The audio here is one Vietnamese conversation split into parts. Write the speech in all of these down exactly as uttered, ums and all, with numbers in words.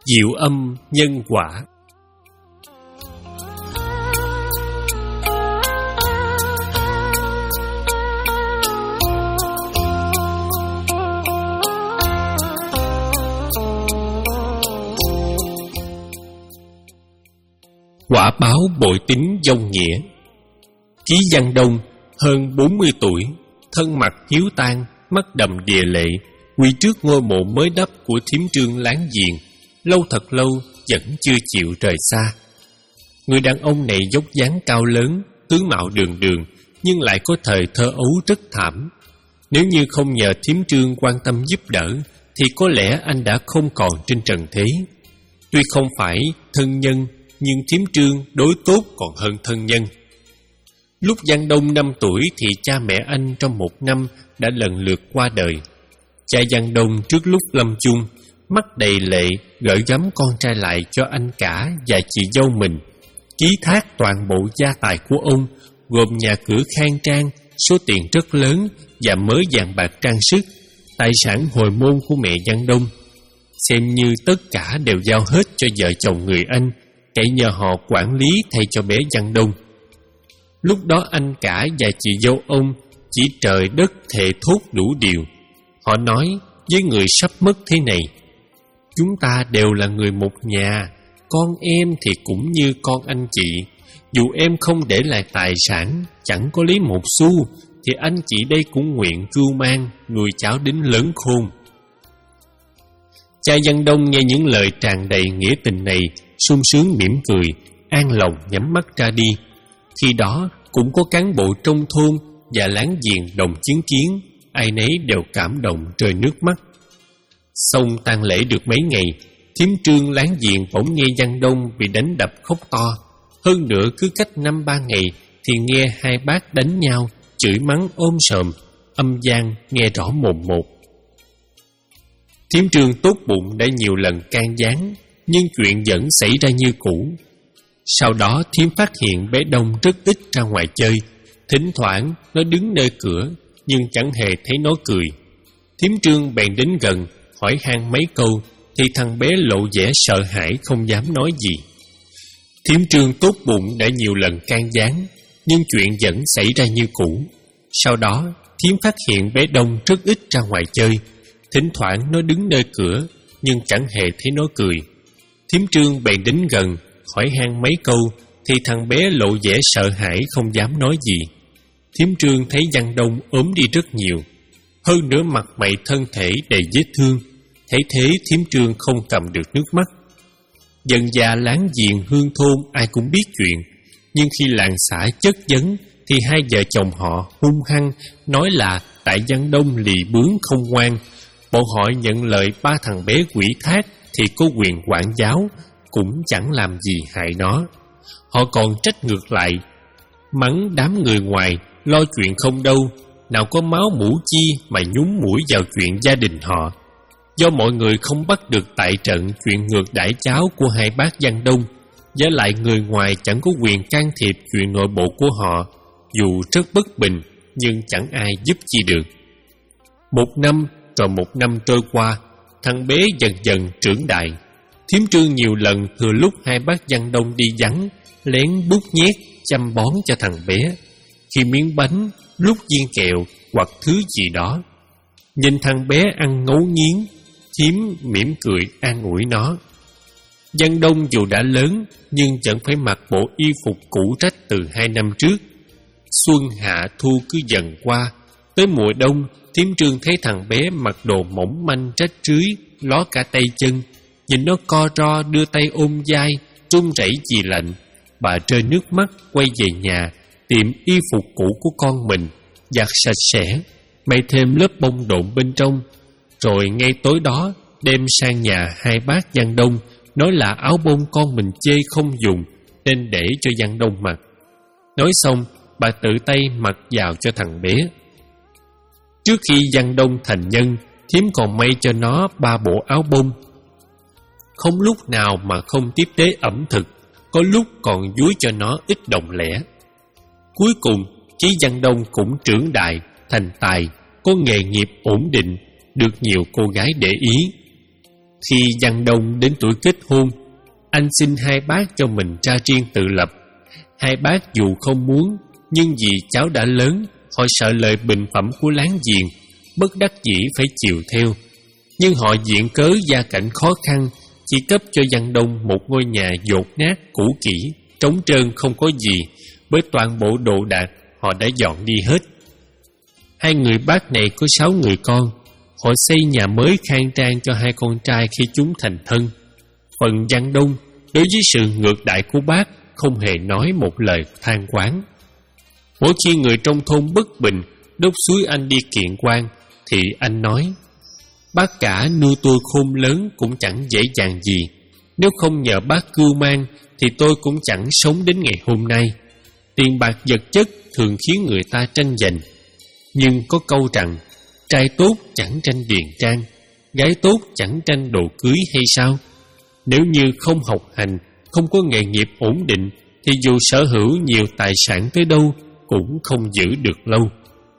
Diệu âm nhân quả. Quả báo bội tín vong nghĩa. Ký Văn Đông, hơn bốn mươi tuổi, thân mặt hiếu tang, mắt đầm đìa lệ, quỳ trước ngôi mộ mới đắp của thím Trương láng giềng, lâu thật lâu vẫn chưa chịu rời xa. Người đàn ông này dốc dáng cao lớn, tướng mạo đường đường, nhưng lại có thời thơ ấu rất thảm. Nếu như không nhờ thím Trương quan tâm giúp đỡ, thì có lẽ anh đã không còn trên trần thế. Tuy không phải thân nhân, nhưng thím Trương đối tốt còn hơn thân nhân. Lúc Văn Đông năm tuổi thì cha mẹ anh trong một năm đã lần lượt qua đời. Cha Văn Đông trước lúc lâm chung, mắt đầy lệ gửi gắm con trai lại cho anh cả và chị dâu mình, ký thác toàn bộ gia tài của ông, gồm nhà cửa khang trang, số tiền rất lớn và mớ vàng bạc trang sức, tài sản hồi môn của mẹ Văn Đông. Xem như tất cả đều giao hết cho vợ chồng người anh, cậy nhờ họ quản lý thay cho bé Văn Đông. Lúc đó anh cả và chị dâu ông chỉ trời đất thề thốt đủ điều. Họ nói với người sắp mất thế này: chúng ta đều là người một nhà, con em thì cũng như con anh chị. Dù em không để lại tài sản, chẳng có lấy một xu, thì anh chị đây cũng nguyện cưu mang, nuôi cháu đến lớn khôn. Cha Văn Đông nghe những lời tràn đầy nghĩa tình này, sung sướng mỉm cười, an lòng nhắm mắt ra đi. Khi đó cũng có cán bộ trong thôn và láng giềng đồng chứng kiến, ai nấy đều cảm động rơi nước mắt. Xong tang lễ được mấy ngày, thím Trương láng giềng bỗng nghe Văn Đông bị đánh đập khóc to. Hơn nữa cứ cách năm ba ngày thì nghe hai bác đánh nhau, chửi mắng ôm sòm, âm vang nghe rõ mồn một. Thím Trương tốt bụng đã nhiều lần can gián, nhưng chuyện vẫn xảy ra như cũ. Sau đó thím phát hiện bé Đông rất ít ra ngoài chơi. Thỉnh thoảng nó đứng nơi cửa, nhưng chẳng hề thấy nó cười. Thím Trương bèn đến gần, hỏi han mấy câu, thì thằng bé lộ vẻ sợ hãi không dám nói gì. Thím Trương tốt bụng đã nhiều lần can gián, nhưng chuyện vẫn xảy ra như cũ. Sau đó thím phát hiện bé Đông rất ít ra ngoài chơi. Thỉnh thoảng nó đứng nơi cửa, nhưng chẳng hề thấy nó cười. Thím Trương bèn đến gần, hỏi han mấy câu, thì thằng bé lộ vẻ sợ hãi không dám nói gì. Thím Trương thấy Văn Đông ốm đi rất nhiều, hơn nữa mặt mày thân thể đầy vết thương. Thấy thế thím Trương không cầm được nước mắt. Dần già láng giềng hương thôn ai cũng biết chuyện, nhưng khi làng xã chất vấn thì hai vợ chồng họ hung hăng nói là tại Văn Đông lì bướng không ngoan. Bọn họ nhận lời ba thằng bé quỷ thác thì có quyền quản giáo, cũng chẳng làm gì hại nó. Họ còn trách ngược lại, mắng đám người ngoài lo chuyện không đâu, nào có máu mủ chi mà nhúng mũi vào chuyện gia đình họ. Do mọi người không bắt được tại trận chuyện ngược đãi cháu của hai bác Văn Đông, với lại người ngoài chẳng có quyền can thiệp chuyện nội bộ của họ, dù rất bất bình nhưng chẳng ai giúp chi được. Một năm rồi một năm trôi qua, thằng bé dần dần trưởng đại. Thím Trương nhiều lần thừa lúc hai bác Văn Đông đi vắng, lén bút nhét chăm bón cho thằng bé, khi miếng bánh, lúc viên kẹo hoặc thứ gì đó. Nhìn thằng bé ăn ngấu nghiến, thím mỉm cười an ủi nó. Văn Đông dù đã lớn nhưng vẫn phải mặc bộ y phục cũ rách từ hai năm trước. Xuân hạ thu cứ dần qua, tới mùa đông thím Trương thấy thằng bé mặc đồ mỏng manh rách rưới, ló cả tay chân. Nhìn nó co ro đưa tay ôm vai, run rẩy vì lạnh. Bà rơi nước mắt quay về nhà, tìm y phục cũ của con mình, giặt sạch sẽ, may thêm lớp bông độn bên trong. Rồi ngay tối đó đem sang nhà hai bác Văn Đông, nói là áo bông con mình chê không dùng nên để cho Văn Đông mặc. Nói xong bà tự tay mặc vào cho thằng bé. Trước khi Văn Đông thành nhân, thím còn may cho nó ba bộ áo bông. Không lúc nào mà không tiếp tế ẩm thực, có lúc còn dúi cho nó ít đồng lẻ. Cuối cùng chí Văn Đông cũng trưởng đại, thành tài, có nghề nghiệp ổn định, được nhiều cô gái để ý. Khi Văn Đông đến tuổi kết hôn, anh xin hai bác cho mình ra riêng tự lập. Hai bác dù không muốn, nhưng vì cháu đã lớn, họ sợ lời bình phẩm của láng giềng, bất đắc dĩ phải chiều theo. Nhưng họ viện cớ gia cảnh khó khăn, chỉ cấp cho Văn Đông một ngôi nhà dột nát cũ kỹ, trống trơn không có gì, bởi toàn bộ đồ đạc họ đã dọn đi hết. Hai người bác này có sáu người con. Họ xây nhà mới khang trang cho hai con trai khi chúng thành thân. Phần Văn Đông, đối với sự ngược đại của bác, không hề nói một lời than oán. Mỗi khi người trong thôn bất bình đốt suối anh đi kiện quan, thì anh nói: bác cả nuôi tôi khôn lớn cũng chẳng dễ dàng gì. Nếu không nhờ bác cưu mang thì tôi cũng chẳng sống đến ngày hôm nay. Tiền bạc vật chất thường khiến người ta tranh giành, nhưng có câu rằng trai tốt chẳng tranh điền trang, gái tốt chẳng tranh đồ cưới hay sao? Nếu như không học hành, không có nghề nghiệp ổn định, thì dù sở hữu nhiều tài sản tới đâu cũng không giữ được lâu.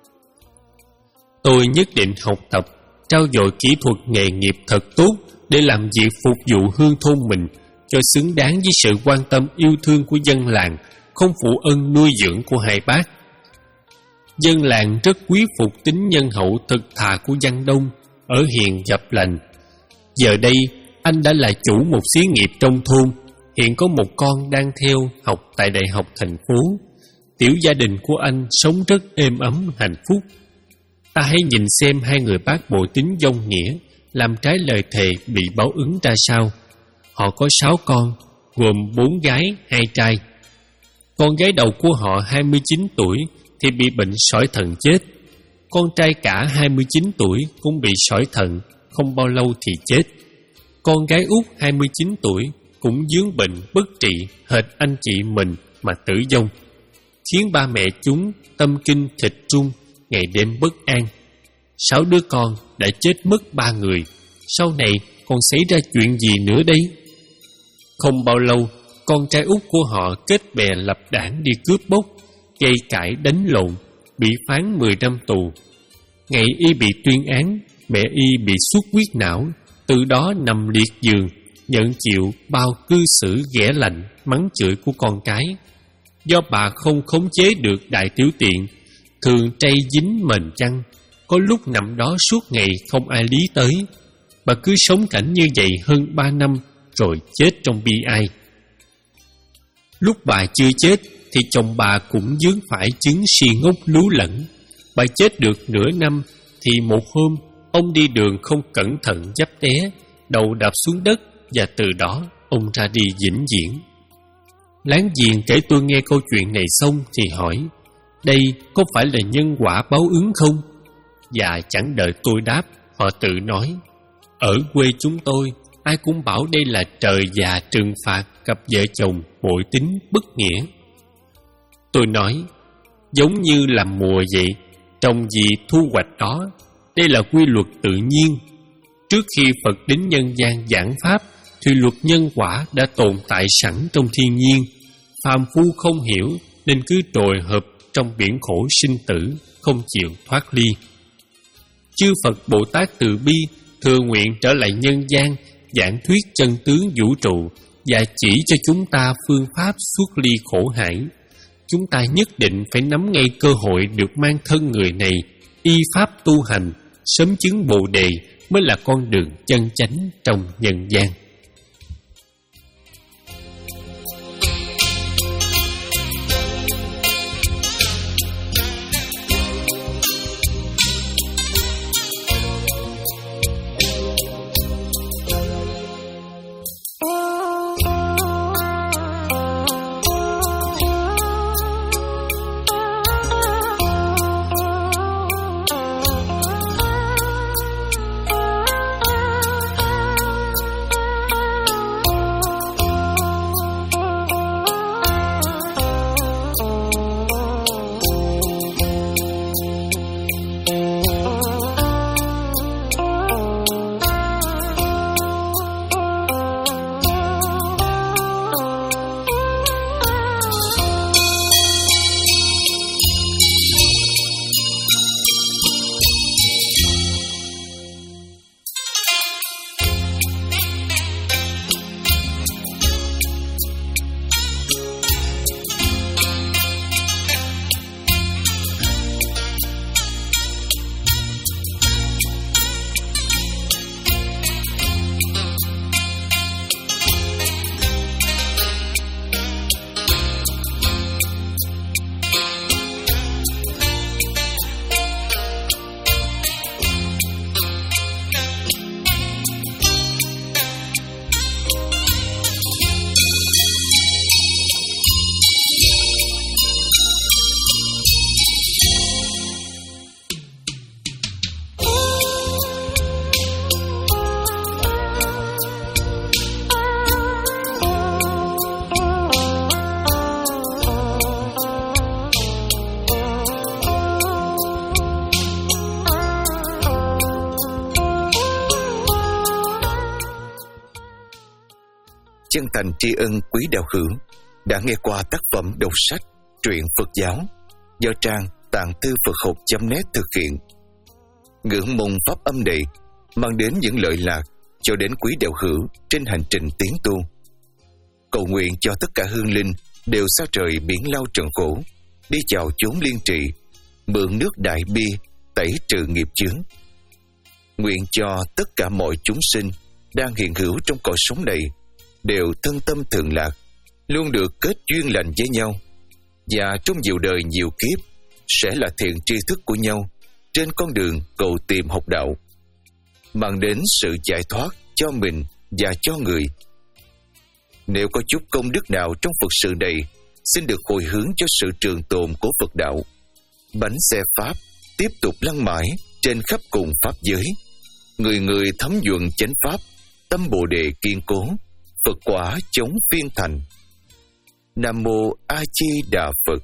Tôi nhất định học tập, trau dồi kỹ thuật nghề nghiệp thật tốt để làm việc phục vụ hương thôn mình cho xứng đáng với sự quan tâm yêu thương của dân làng, không phụ ơn nuôi dưỡng của hai bác. Dân làng rất quý phục tính nhân hậu thực thà của Văn Đông, ở hiền dập lành. Giờ đây anh đã là chủ một xí nghiệp trong thôn, hiện có một con đang theo học tại đại học thành phố. Tiểu gia đình của anh sống rất êm ấm hạnh phúc. Ta hãy nhìn xem hai người bác bội tính vong nghĩa, làm trái lời thề bị báo ứng ra sao. Họ có sáu con, gồm bốn gái, hai trai. Con gái đầu của họ hai mươi chín tuổi thì bị bệnh sỏi thận chết. Con trai cả hai mươi chín tuổi cũng bị sỏi thận, không bao lâu thì chết. Con gái út hai mươi chín tuổi cũng vướng bệnh bất trị hệt anh chị mình mà tử vong, khiến ba mẹ chúng tâm kinh thịt trung, ngày đêm bất an. Sáu đứa con đã chết mất ba người, sau này còn xảy ra chuyện gì nữa đây? Không bao lâu, con trai út của họ kết bè lập đảng đi cướp bóc, gây cãi đánh lộn, bị phán mười năm tù. Ngày y bị tuyên án, mẹ y bị xuất huyết não, từ đó nằm liệt giường, nhận chịu bao cư xử ghẻ lạnh, mắng chửi của con cái. Do bà không khống chế được đại tiểu tiện, thường trây dính mền chăn, có lúc nằm đó suốt ngày không ai lý tới. Bà cứ sống cảnh như vậy hơn ba năm rồi chết trong bi ai. Lúc bà chưa chết thì chồng bà cũng vướng phải chứng si ngốc lú lẫn. Bà chết được nửa năm thì một hôm ông đi đường không cẩn thận dấp té, đầu đạp xuống đất, và từ đó ông ra đi vĩnh viễn. Láng giềng kể tôi nghe câu chuyện này xong thì hỏi: đây có phải là nhân quả báo ứng không? Và chẳng đợi tôi đáp, họ tự nói: ở quê chúng tôi ai cũng bảo đây là trời già trừng phạt cặp vợ chồng bội tính bất nghĩa. Tôi nói: giống như làm mùa vậy, trồng gì thu hoạch đó, đây là quy luật tự nhiên. Trước khi Phật đến nhân gian giảng pháp thì luật nhân quả đã tồn tại sẵn trong thiên nhiên. Phàm phu không hiểu nên cứ trồi hợp trong biển khổ sinh tử, không chịu thoát ly. Chư Phật Bồ Tát từ bi thừa nguyện trở lại nhân gian, giảng thuyết chân tướng vũ trụ và chỉ cho chúng ta phương pháp xuất ly khổ hải. Chúng ta nhất định phải nắm ngay cơ hội được mang thân người này, y pháp tu hành, sớm chứng Bồ đề mới là con đường chân chánh trong nhân gian. chân thành tri ân quý đạo hữu đã nghe qua tác phẩm đọc sách truyện Phật giáo do trang tạng thư Phật học chấm net thực hiện. Ngưỡng mong pháp âm này mang đến những lợi lạc cho đến quý đạo hữu trên hành trình tiến tu. Cầu nguyện cho tất cả hương linh đều xa trời biển lao trần khổ, đi vào chốn liên trì, mượn nước đại bi tẩy trừ nghiệp chướng. Nguyện cho tất cả mọi chúng sinh đang hiện hữu trong cõi sống này đều thân tâm thường lạc, luôn được kết duyên lành với nhau, và trong nhiều đời nhiều kiếp sẽ là thiện tri thức của nhau trên con đường cầu tìm học đạo, mang đến sự giải thoát cho mình và cho người. Nếu có chút công đức nào trong Phật sự này, xin được hồi hướng cho sự trường tồn của Phật đạo. Bánh xe Pháp tiếp tục lăn mãi trên khắp cùng Pháp giới. Người người thấm nhuận chánh Pháp, tâm Bồ Đề kiên cố, Phật quả chống phiên thành. Nam Mô A Di Đà Phật.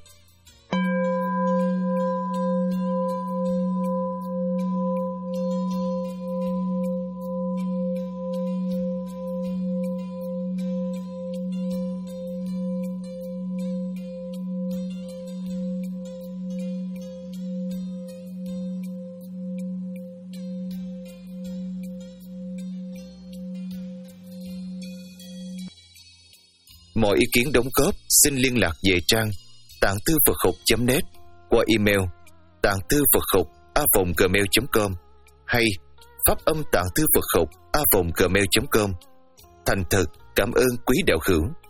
Mọi ý kiến đóng góp xin liên lạc về trang tạng thư Phật học chấm net qua email tạng thư Phật học a vòng gmail chấm com hay pháp âm tạng thư Phật học a vòng gmail chấm com. Thành thật cảm ơn quý đạo hữu.